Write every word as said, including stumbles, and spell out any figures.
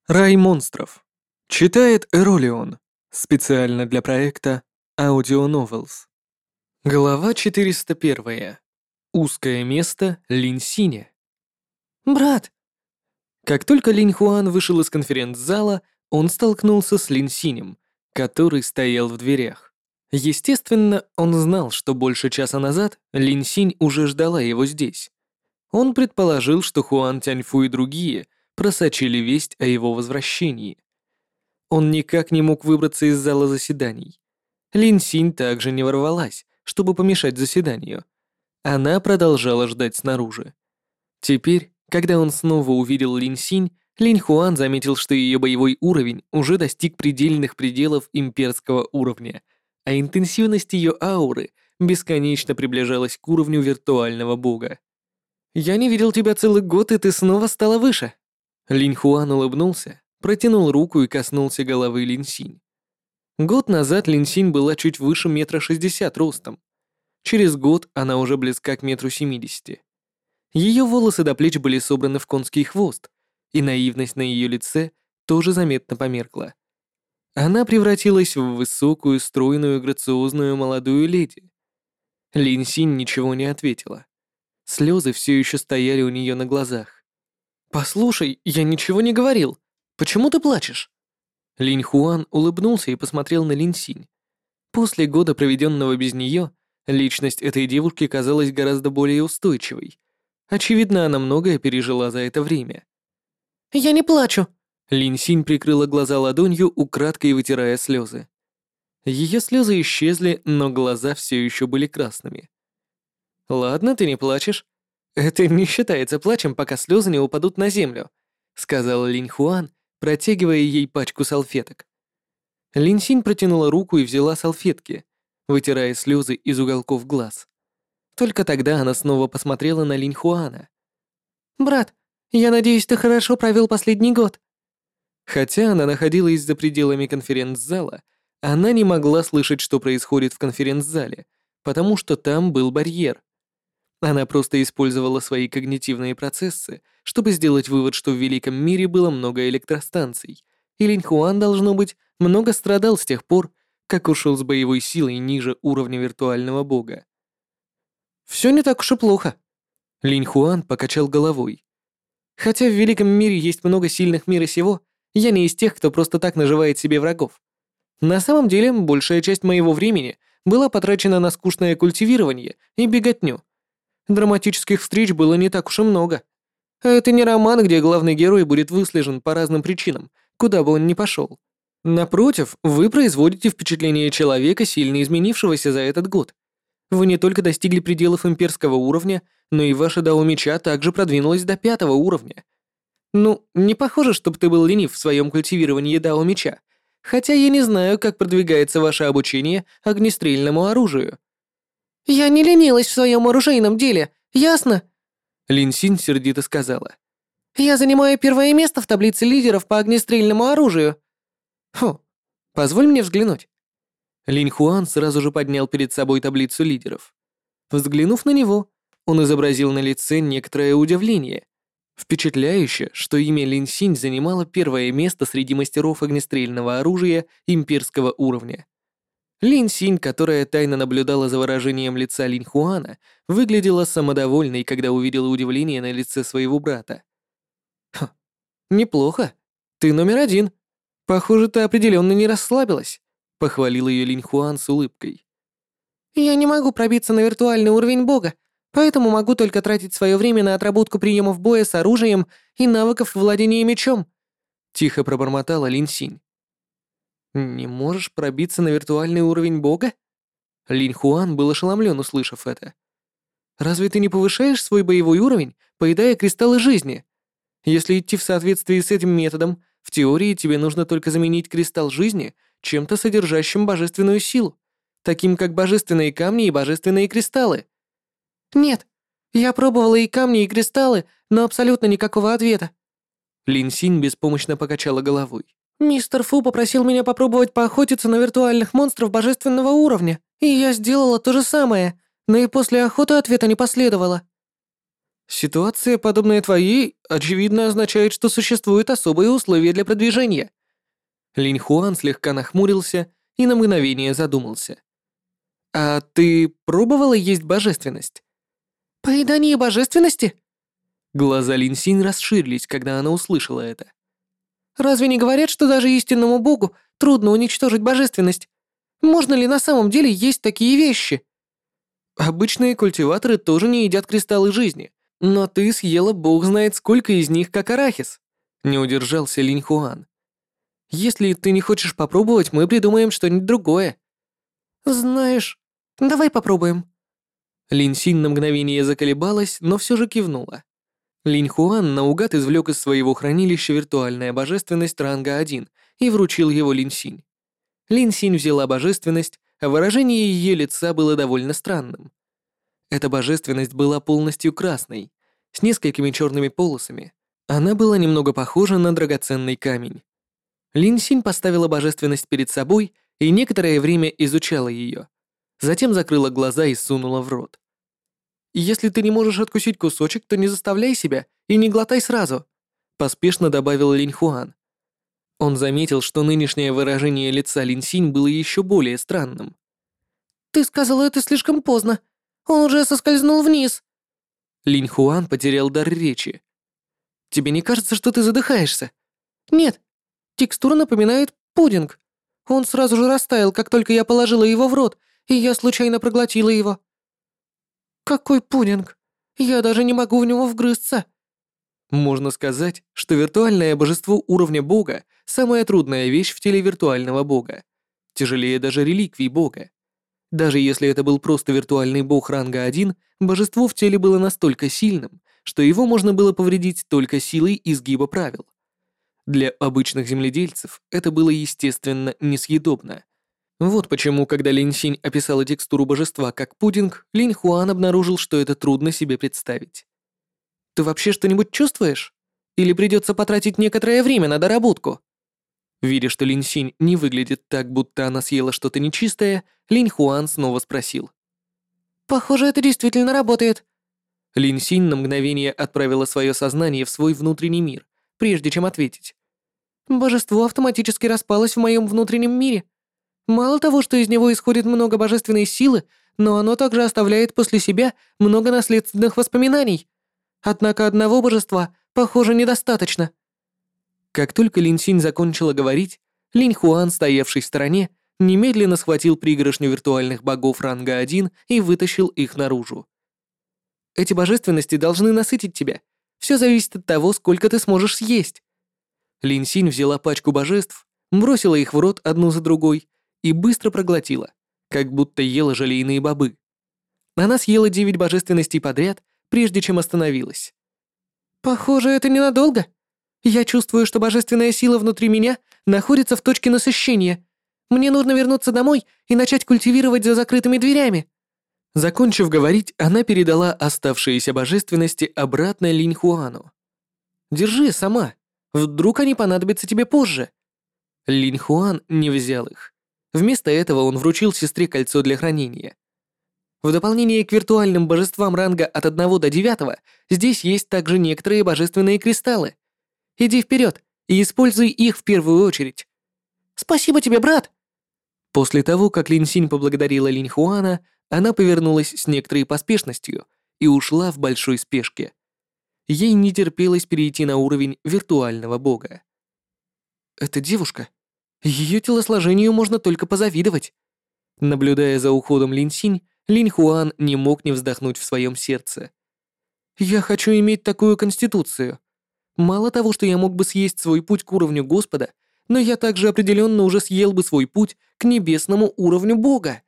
Рай монстров. Читает Эролион. Специально для проекта Audio Novels. Глава четыреста первая. Узкое место Линь-Синя. «Брат!» Как только Линь Хуан вышел из конференц-зала, он столкнулся с Линь-Синем, который стоял в дверях. Естественно, он знал, что больше часа назад Линь-Синь уже ждала его здесь. Он предположил, что Хуан Тяньфу и другие просочили весть о его возвращении. Он никак не мог выбраться из зала заседаний. Лин Синь также не ворвалась, чтобы помешать заседанию. Она продолжала ждать снаружи. Теперь, когда он снова увидел Лин Синь, Линь Хуан заметил, что ее боевой уровень уже достиг предельных пределов имперского уровня, а интенсивность ее ауры бесконечно приближалась к уровню виртуального бога. «Я не видел тебя целый год, и ты снова стала выше». Линь Хуан улыбнулся, протянул руку и коснулся головы Лин Синь. Год назад Лин Синь была чуть выше метра шестьдесят ростом. Через год она уже близка к метру семидесяти. Ее волосы до плеч были собраны в конский хвост, и наивность на ее лице тоже заметно померкла. Она превратилась в высокую, стройную, грациозную молодую леди. Лин Синь ничего не ответила. Слезы все еще стояли у нее на глазах. «Послушай, я ничего не говорил. Почему ты плачешь?» Линь Хуан улыбнулся и посмотрел на Лин Синь. После года, проведенного без нее, личность этой девушки казалась гораздо более устойчивой. Очевидно, она многое пережила за это время. «Я не плачу!» Лин Синь прикрыла глаза ладонью, украдкой вытирая слезы. Ее слезы исчезли, но глаза все еще были красными. «Ладно, ты не плачешь. Это не считается плачем, пока слезы не упадут на землю», сказал Линь Хуан, протягивая ей пачку салфеток. Лин Синь протянула руку и взяла салфетки, вытирая слезы из уголков глаз. Только тогда она снова посмотрела на Линь Хуана. «Брат, я надеюсь, ты хорошо провел последний год». Хотя она находилась за пределами конференц-зала, она не могла слышать, что происходит в конференц-зале, потому что там был барьер. Она просто использовала свои когнитивные процессы, чтобы сделать вывод, что в Великом мире было много электростанций, и Линь Хуан, должно быть, много страдал с тех пор, как ушел с боевой силой ниже уровня виртуального бога. «Все не так уж и плохо», — Линь Хуан покачал головой. «Хотя в Великом мире есть много сильных мира сего, я не из тех, кто просто так наживает себе врагов. На самом деле, большая часть моего времени была потрачена на скучное культивирование и беготню. Драматических встреч было не так уж и много. Это не роман, где главный герой будет выслежен по разным причинам, куда бы он ни пошел. Напротив, вы производите впечатление человека, сильно изменившегося за этот год. Вы не только достигли пределов имперского уровня, но и ваше дао меча также продвинулось до пятого уровня. Ну, не похоже, чтобы ты был ленив в своем культивировании дао меча, хотя я не знаю, как продвигается ваше обучение огнестрельному оружию. «Я не ленилась в своем оружейном деле, ясно?» Лин Синь сердито сказала. «Я занимаю первое место в таблице лидеров по огнестрельному оружию». «Фу, позволь мне взглянуть». Линь Хуан сразу же поднял перед собой таблицу лидеров. Взглянув на него, он изобразил на лице некоторое удивление. Впечатляюще, что имя Лин Синь занимало первое место среди мастеров огнестрельного оружия имперского уровня. Лин Синь, которая тайно наблюдала за выражением лица Линь Хуана, выглядела самодовольной, когда увидела удивление на лице своего брата. «Хм, неплохо. Ты номер один. Похоже, ты определенно не расслабилась», — похвалил ее Линь Хуан с улыбкой. «Я не могу пробиться на виртуальный уровень бога, поэтому могу только тратить свое время на отработку приемов боя с оружием и навыков владения мечом», — тихо пробормотала Лин Синь. «Не можешь пробиться на виртуальный уровень бога?» Линь Хуан был ошеломлен, услышав это. «Разве ты не повышаешь свой боевой уровень, поедая кристаллы жизни? Если идти в соответствии с этим методом, в теории тебе нужно только заменить кристалл жизни чем-то содержащим божественную силу, таким как божественные камни и божественные кристаллы». «Нет, я пробовала и камни, и кристаллы, но абсолютно никакого ответа». Лин Синь беспомощно покачала головой. «Мистер Фу попросил меня попробовать поохотиться на виртуальных монстров божественного уровня, и я сделала то же самое, но и после охоты ответа не последовало». Ситуация, подобная твоей, очевидно означает, что существуют особые условия для продвижения. Линь Хуан слегка нахмурился и на мгновение задумался. А ты пробовала есть божественность? Поедание божественности? Глаза Лин Синь расширились, когда она услышала это. Разве не говорят, что даже истинному богу трудно уничтожить божественность? Можно ли на самом деле есть такие вещи? Обычные культиваторы тоже не едят кристаллы жизни, но ты съела бог знает сколько из них, как арахис. Не удержался Линь Хуан. Если ты не хочешь попробовать, мы придумаем что-нибудь другое. Знаешь, давай попробуем. Линь Синь на мгновение заколебалась, но все же кивнула. Линь Хуан наугад извлек из своего хранилища виртуальная божественность ранга один и вручил его Линь Синь. Линь Синь взяла божественность, а выражение ее лица было довольно странным. Эта божественность была полностью красной, с несколькими черными полосами. Она была немного похожа на драгоценный камень. Линь Синь поставила божественность перед собой и некоторое время изучала ее. Затем закрыла глаза и сунула в рот. «Если ты не можешь откусить кусочек, то не заставляй себя и не глотай сразу», поспешно добавил Линь Хуан. Он заметил, что нынешнее выражение лица Линь Синь было еще более странным. «Ты сказала это слишком поздно. Он уже соскользнул вниз». Линь Хуан потерял дар речи. «Тебе не кажется, что ты задыхаешься?» «Нет. Текстура напоминает пудинг. Он сразу же растаял, как только я положила его в рот, и я случайно проглотила его». «Какой пудинг? Я даже не могу в него вгрызться». Можно сказать, что виртуальное божество уровня бога — самая трудная вещь в теле виртуального бога. Тяжелее даже реликвий бога. Даже если это был просто виртуальный бог ранга один, божество в теле было настолько сильным, что его можно было повредить только силой изгиба правил. Для обычных земледельцев это было, естественно, несъедобно. Вот почему, когда Линь Синь описала текстуру божества как пудинг, Линь Хуан обнаружил, что это трудно себе представить. «Ты вообще что-нибудь чувствуешь? Или придется потратить некоторое время на доработку?» Видя, что Линь Синь не выглядит так, будто она съела что-то нечистое, Линь Хуан снова спросил. «Похоже, это действительно работает». Линь Синь на мгновение отправила свое сознание в свой внутренний мир, прежде чем ответить. «Божество автоматически распалось в моем внутреннем мире. Мало того, что из него исходит много божественной силы, но оно также оставляет после себя много наследственных воспоминаний. Однако одного божества, похоже, недостаточно». Как только Линь Синь закончила говорить, Линь Хуан, стоявший в стороне, немедленно схватил пригоршню виртуальных богов ранга один и вытащил их наружу. «Эти божественности должны насытить тебя. Все зависит от того, сколько ты сможешь съесть». Линь Синь взяла пачку божеств, бросила их в рот одну за другой и быстро проглотила, как будто ела желейные бобы. Она съела девять божественностей подряд, прежде чем остановилась. «Похоже, это ненадолго. Я чувствую, что божественная сила внутри меня находится в точке насыщения. Мне нужно вернуться домой и начать культивировать за закрытыми дверями». Закончив говорить, она передала оставшиеся божественности обратно Линь Хуану. «Держи сама. Вдруг они понадобятся тебе позже». Линь Хуан не взял их. Вместо этого он вручил сестре кольцо для хранения. В дополнение к виртуальным божествам ранга от одного до девятого, здесь есть также некоторые божественные кристаллы. Иди вперед и используй их в первую очередь. Спасибо тебе, брат. После того, как Линь Синь поблагодарила Линь Хуана, она повернулась с некоторой поспешностью и ушла в большой спешке. Ей не терпелось перейти на уровень виртуального бога. Эта девушка, ее телосложению можно только позавидовать. Наблюдая за уходом Линь Синь, Линь Хуан не мог не вздохнуть в своем сердце. «Я хочу иметь такую конституцию. Мало того, что я мог бы съесть свой путь к уровню Господа, но я также определенно уже съел бы свой путь к небесному уровню Бога».